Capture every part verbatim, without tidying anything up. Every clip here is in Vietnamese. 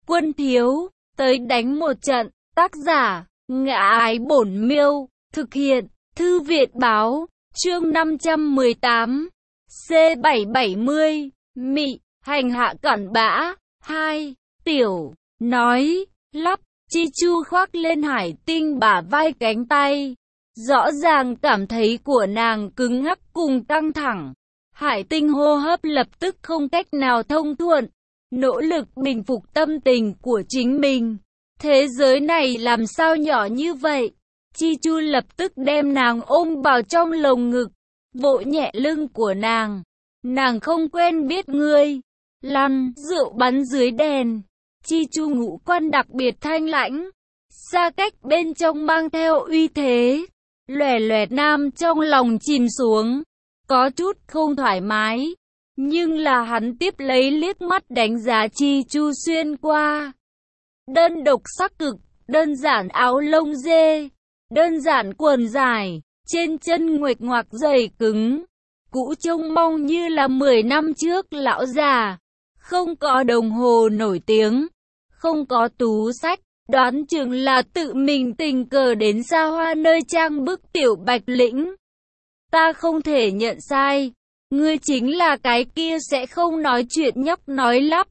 Quân thiếu, tới đánh một trận. Tác giả, Ngã Ái Bổn Miêu. Thực hiện, Thư viện báo. Chương năm trăm mười tám. C bảy bảy mươi. Mị, hành hạ cặn bã. hai. Tiểu, nói, lắp. Chi Chu khoác lên Hải Tinh bả vai cánh tay. Rõ ràng cảm thấy của nàng cứng ngắc cùng căng thẳng. Hải Tinh hô hấp lập tức không cách nào thông thuận. Nỗ lực bình phục tâm tình của chính mình. Thế giới này làm sao nhỏ như vậy? Chi Chu lập tức đem nàng ôm vào trong lồng ngực. Vỗ nhẹ lưng của nàng. Nàng không quen biết ngươi. Lăn, rượu bắn dưới đèn. Chi Chu ngũ quan đặc biệt thanh lãnh. Xa cách bên trong mang theo uy thế. Lòe lòe nam trong lòng chìm xuống. Có chút không thoải mái. Nhưng là hắn tiếp lấy liếc mắt đánh giá Chi Chu xuyên qua. Đơn độc sắc cực, đơn giản áo lông dê. Đơn giản quần dài, trên chân nguệch ngoạc dày cứng. Cũ trông mong như là mười năm trước lão già. Không có đồng hồ nổi tiếng. Không có tú sách. Đoán chừng là tự mình tình cờ đến xa hoa nơi trang bức tiểu bạch lĩnh. Ta không thể nhận sai. Ngươi chính là cái kia sẽ không nói chuyện nhóc nói lắp.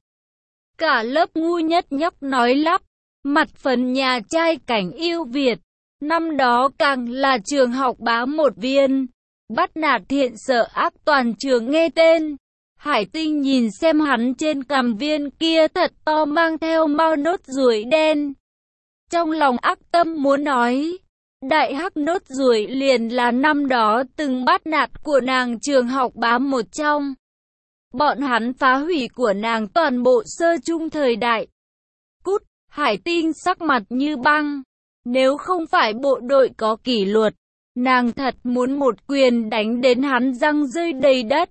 Cả lớp ngu nhất nhóc nói lắp. Mặt phần nhà trai cảnh yêu Việt. Năm đó càng là trường học bá một viên. Bắt nạt thiện sợ ác toàn trường nghe tên. Hải Tinh nhìn xem hắn trên cằm viên kia thật to mang theo mao nốt ruồi đen. Trong lòng ác tâm muốn nói. Đại hắc nốt ruồi liền là năm đó từng bắt nạt của nàng trường học bá một trong. Bọn hắn phá hủy của nàng toàn bộ sơ trung thời đại. Cút, Hải Tinh sắc mặt như băng. Nếu không phải bộ đội có kỷ luật, nàng thật muốn một quyền đánh đến hắn răng rơi đầy đất.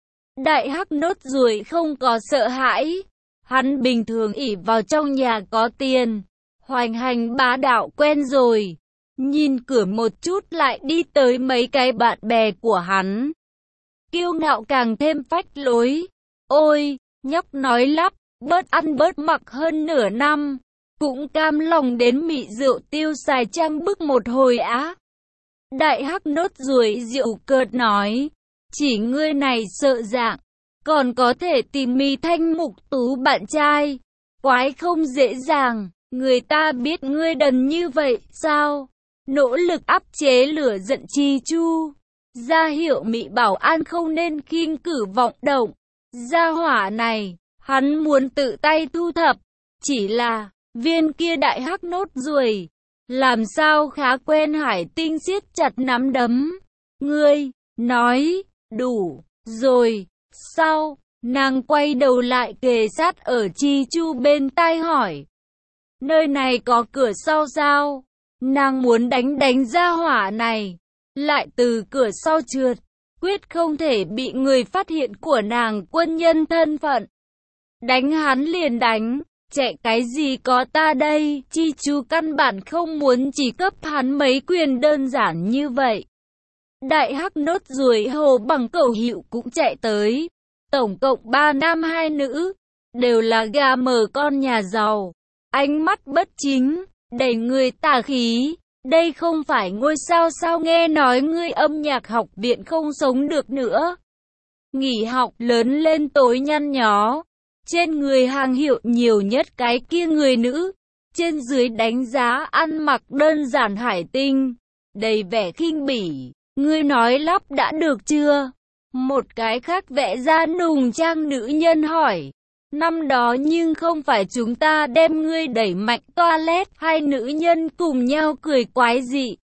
Đại hắc nốt ruồi không có sợ hãi. Hắn bình thường ỷ vào trong nhà có tiền. Hoành hành bá đạo quen rồi. Nhìn cửa một chút lại đi tới mấy cái bạn bè của hắn. Kiêu ngạo càng thêm phách lối. Ôi, nhóc nói lắp, bớt ăn bớt mặc hơn nửa năm. Cũng cam lòng đến mị rượu tiêu xài trang bức một hồi á. Đại hắc nốt ruồi rượu cợt nói. Chỉ ngươi này sợ dạng. Còn có thể tìm mì thanh mục tú bạn trai. Quái không dễ dàng. Người ta biết ngươi đần như vậy sao? Nỗ lực áp chế lửa giận Chi Chu. Ra hiệu Mị Bảo An không nên khinh cử vọng động. Gia hỏa này, hắn muốn tự tay thu thập. Chỉ là, viên kia đại hắc nốt ruồi. Làm sao khá quen Hải Tinh siết chặt nắm đấm. Ngươi, nói, đủ, rồi, sao? Nàng quay đầu lại kề sát ở Chi Chu bên tai hỏi. Nơi này có cửa sau sao? Nàng muốn đánh đánh gia hỏa này. Lại từ cửa sau trượt. Quyết không thể bị người phát hiện của nàng quân nhân thân phận. Đánh hắn liền đánh. Chạy cái gì có ta đây? Chi Chu căn bản không muốn chỉ cấp hắn mấy quyền đơn giản như vậy. Đại hắc nốt ruồi hồ bằng cẩu hiệu cũng chạy tới. Tổng cộng ba nam hai nữ. Đều là gà mờ con nhà giàu. Ánh mắt bất chính. Đầy người tà khí. Đây không phải ngôi sao sao, nghe nói ngươi âm nhạc học viện không sống được nữa. Nghỉ học lớn lên tối nhăn nhó. Trên người hàng hiệu nhiều nhất cái kia người nữ. Trên dưới đánh giá ăn mặc đơn giản Hải Tinh. Đầy vẻ khinh bỉ. Ngươi nói lắp đã được chưa? Một cái khác vẽ ra nùng trang nữ nhân hỏi. Năm đó nhưng không phải chúng ta đem ngươi đẩy mạnh toilet. Hai nữ nhân cùng nhau cười quái dị.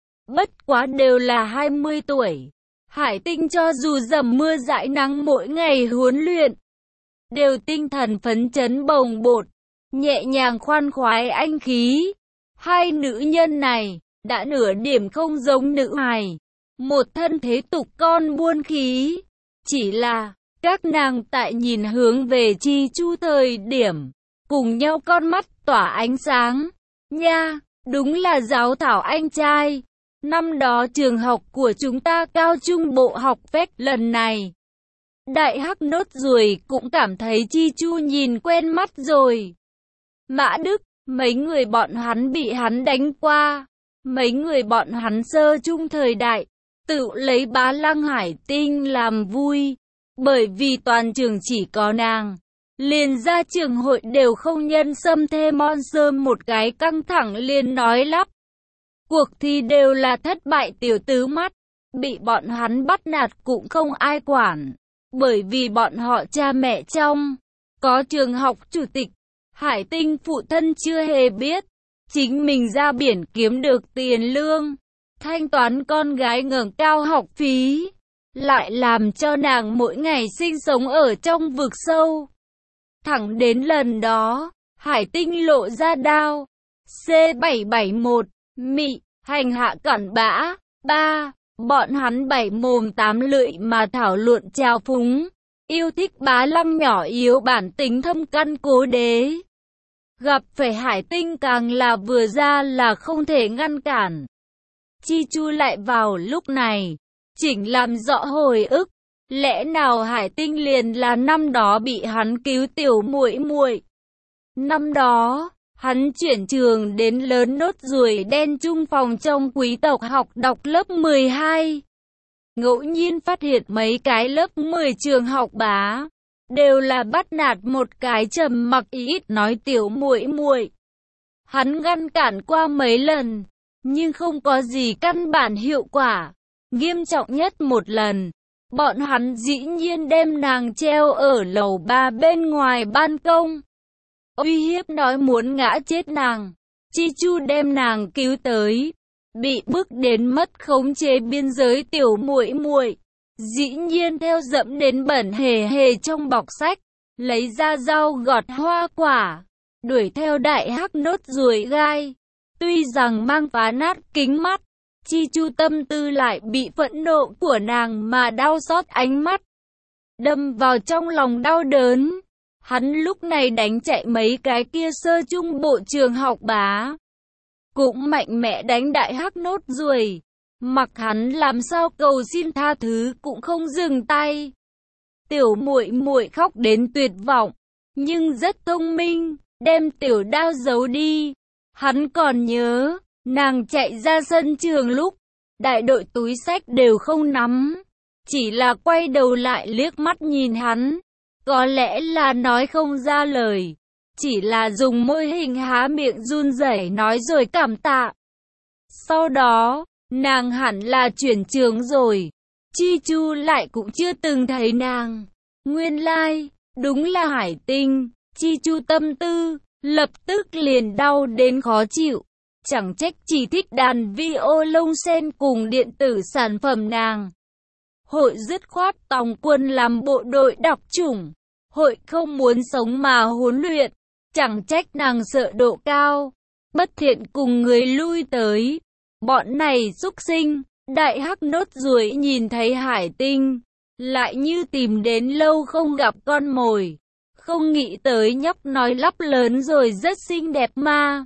Bất quá đều là hai mươi tuổi. Hải Tinh cho dù dầm mưa dãi nắng mỗi ngày huấn luyện. Đều tinh thần phấn chấn bồng bột. Nhẹ nhàng khoan khoái anh khí. Hai nữ nhân này đã nửa điểm không giống nữ hài. Một thân thế tục con buôn khí. Chỉ là các nàng tại nhìn hướng về Chi Chu thời điểm, cùng nhau con mắt tỏa ánh sáng. Nha, đúng là giáo thảo anh trai. Năm đó trường học của chúng ta cao trung bộ học phép lần này. Đại hắc nốt ruồi cũng cảm thấy Chi Chu nhìn quen mắt rồi. Mã Đức, mấy người bọn hắn bị hắn đánh qua. Mấy người bọn hắn sơ chung thời đại, tự lấy Bá Lăng Hải Tinh làm vui. Bởi vì toàn trường chỉ có nàng, liền ra trường hội đều không nhân xâm thêm mon sơm một cái căng thẳng liền nói lắp. Cuộc thi đều là thất bại tiểu tứ mắt, bị bọn hắn bắt nạt cũng không ai quản. Bởi vì bọn họ cha mẹ trong, có trường học chủ tịch, Hải Tinh phụ thân chưa hề biết. Chính mình ra biển kiếm được tiền lương, thanh toán con gái ngẩng cao học phí, lại làm cho nàng mỗi ngày sinh sống ở trong vực sâu. Thẳng đến lần đó, Hải Tinh lộ ra đao. C bảy bảy mốt, mị, hành hạ cặn bã. ba. Bọn hắn bảy mồm tám lưỡi mà thảo luận trào phúng, yêu thích Bá Lăng nhỏ yếu bản tính thâm căn cố đế. Gặp phải Hải Tinh càng là vừa ra là không thể ngăn cản. Chi Chu lại vào lúc này, chỉnh làm rõ hồi ức. Lẽ nào Hải Tinh liền là năm đó bị hắn cứu tiểu muội muội? Năm đó, hắn chuyển trường đến lớn nốt ruồi đen trung phòng trong quý tộc học đọc lớp mười hai. Ngẫu nhiên phát hiện mấy cái lớp mười trường học bá đều là bắt nạt một cái trầm mặc ít nói tiểu muội muội. Hắn ngăn cản qua mấy lần, nhưng không có gì căn bản hiệu quả. Nghiêm trọng nhất một lần, bọn hắn dĩ nhiên đem nàng treo ở lầu ba bên ngoài ban công, uy hiếp nói muốn ngã chết nàng. Chi Chu đem nàng cứu tới, bị bức đến mất khống chế biên giới tiểu muội muội, dĩ nhiên theo dẫm đến bẩn hề hề trong bọc sách, lấy ra dao gọt hoa quả, đuổi theo đại hắc nốt ruồi gai. Tuy rằng mang phá nát kính mắt, Chi Chu tâm tư lại bị phẫn nộ của nàng mà đau xót ánh mắt đâm vào trong lòng đau đớn. Hắn lúc này đánh chạy mấy cái kia sơ trung bộ trường học bá, cũng mạnh mẽ đánh đại hắc nốt ruồi, mặc hắn làm sao cầu xin tha thứ cũng không dừng tay. Tiểu muội muội khóc đến tuyệt vọng, nhưng rất thông minh, đem tiểu đao giấu đi. Hắn còn nhớ, nàng chạy ra sân trường lúc, đại đội túi sách đều không nắm, chỉ là quay đầu lại liếc mắt nhìn hắn. Có lẽ là nói không ra lời, chỉ là dùng môi hình há miệng run rẩy nói rồi cảm tạ. Sau đó, nàng hẳn là chuyển trường rồi. Chi Chu lại cũng chưa từng thấy nàng. Nguyên lai, like, đúng là Hải Tinh. Chi Chu tâm tư, lập tức liền đau đến khó chịu. Chẳng trách chỉ thích đàn violon sen cùng điện tử sản phẩm nàng. Hội dứt khoát tòng quân làm bộ đội đặc chủng. Hội không muốn sống mà huấn luyện. Chẳng trách nàng sợ độ cao, bất thiện cùng người lui tới. Bọn này xúc sinh. Đại hắc nốt ruồi nhìn thấy Hải Tinh, lại như tìm đến lâu không gặp con mồi. Không nghĩ tới nhóc nói lắp lớn rồi rất xinh đẹp mà.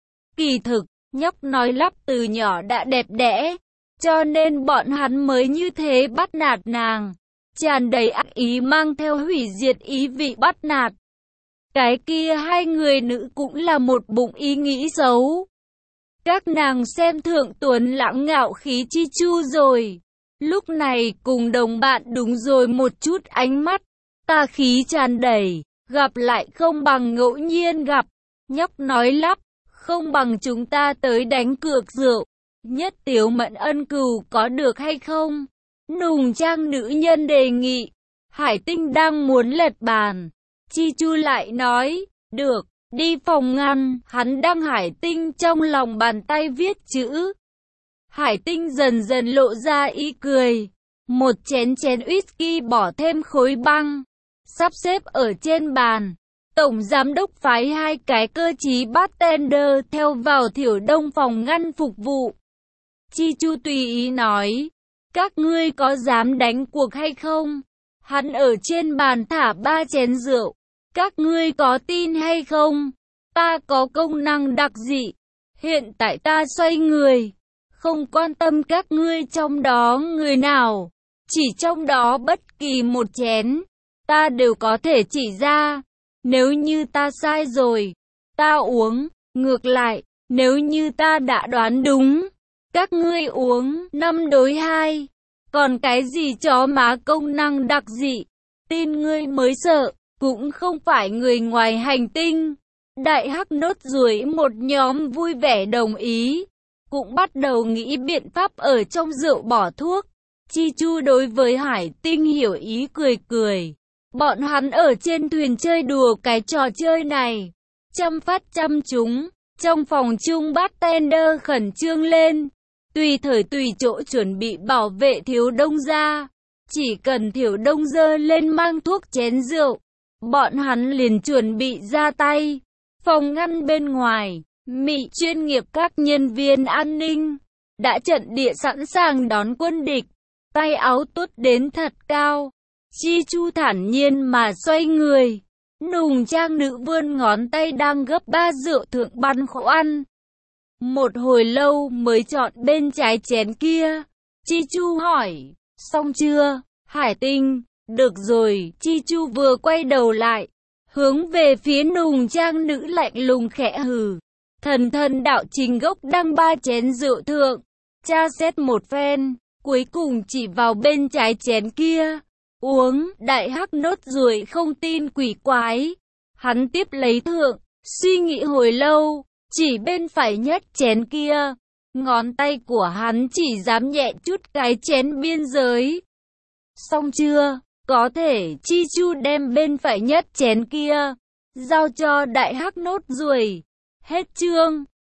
Kỳ thực, nhóc nói lắp từ nhỏ đã đẹp đẽ, cho nên bọn hắn mới như thế bắt nạt nàng. Tràn đầy ác ý mang theo hủy diệt ý vị bắt nạt. Cái kia hai người nữ cũng là một bụng ý nghĩ xấu. Các nàng xem thượng tuấn lãng ngạo khí Chi Chu rồi. Lúc này cùng đồng bạn đúng rồi một chút ánh mắt. Tà khí tràn đầy, gặp lại không bằng ngẫu nhiên gặp. Nhóc nói lắp, không bằng chúng ta tới đánh cược rượu. Nhất Tiếu Mẫn ân cừu có được hay không? Nùng trang nữ nhân đề nghị. Hải Tinh đang muốn lật bàn. Chi Chu lại nói, được. Đi phòng ngăn, hắn đang Hải Tinh trong lòng bàn tay viết chữ. Hải Tinh dần dần lộ ra ý cười. Một chén chén whisky bỏ thêm khối băng, sắp xếp ở trên bàn. Tổng giám đốc phái hai cái cơ trí bartender theo vào Thiểu Đông phòng ngăn phục vụ. Chi Chu tùy ý nói, các ngươi có dám đánh cuộc hay không? Hắn ở trên bàn thả ba chén rượu. Các ngươi có tin hay không? Ta có công năng đặc dị. Hiện tại ta xoay người, không quan tâm các ngươi trong đó người nào. Chỉ trong đó bất kỳ một chén, ta đều có thể chỉ ra. Nếu như ta sai rồi, ta uống. Ngược lại, nếu như ta đã đoán đúng, các ngươi uống năm đối hai. Còn cái gì chó má công năng đặc dị, tin ngươi mới sợ, cũng không phải người ngoài hành tinh. Đại hắc nốt ruồi một nhóm vui vẻ đồng ý, cũng bắt đầu nghĩ biện pháp ở trong rượu bỏ thuốc. Chi Chu đối với Hải Tinh hiểu ý cười cười. Bọn hắn ở trên thuyền chơi đùa cái trò chơi này, chăm phát chăm trúng. Trong phòng chung bartender khẩn trương lên, tùy thời tùy chỗ chuẩn bị bảo vệ Thiếu Đông gia. Chỉ cần Thiếu Đông dơ lên mang thuốc chén rượu, bọn hắn liền chuẩn bị ra tay. Phòng ngăn bên ngoài, Mị chuyên nghiệp các nhân viên an ninh đã trận địa sẵn sàng đón quân địch, tay áo tuốt đến thật cao. Chi Chu thản nhiên mà xoay người. Nùng trang nữ vươn ngón tay đang gấp ba rượu thượng băn khoăn. Một hồi lâu mới chọn bên trái chén kia. Chi Chu hỏi, xong chưa? Hải Tinh, được rồi. Chi Chu vừa quay đầu lại, hướng về phía nùng trang nữ lạnh lùng khẽ hừ. Thần thần đạo trình gốc đăng ba chén rượu thượng, tra xét một phen, cuối cùng chỉ vào bên trái chén kia. Uống. Đại hắc nốt ruồi không tin quỷ quái. Hắn tiếp lấy thượng, suy nghĩ hồi lâu, chỉ bên phải nhất chén kia. Ngón tay của hắn chỉ dám nhẹ chút cái chén biên giới. Xong chưa? Có thể. Chi Chu đem bên phải nhất chén kia giao cho đại hắc nốt ruồi. Hết chương.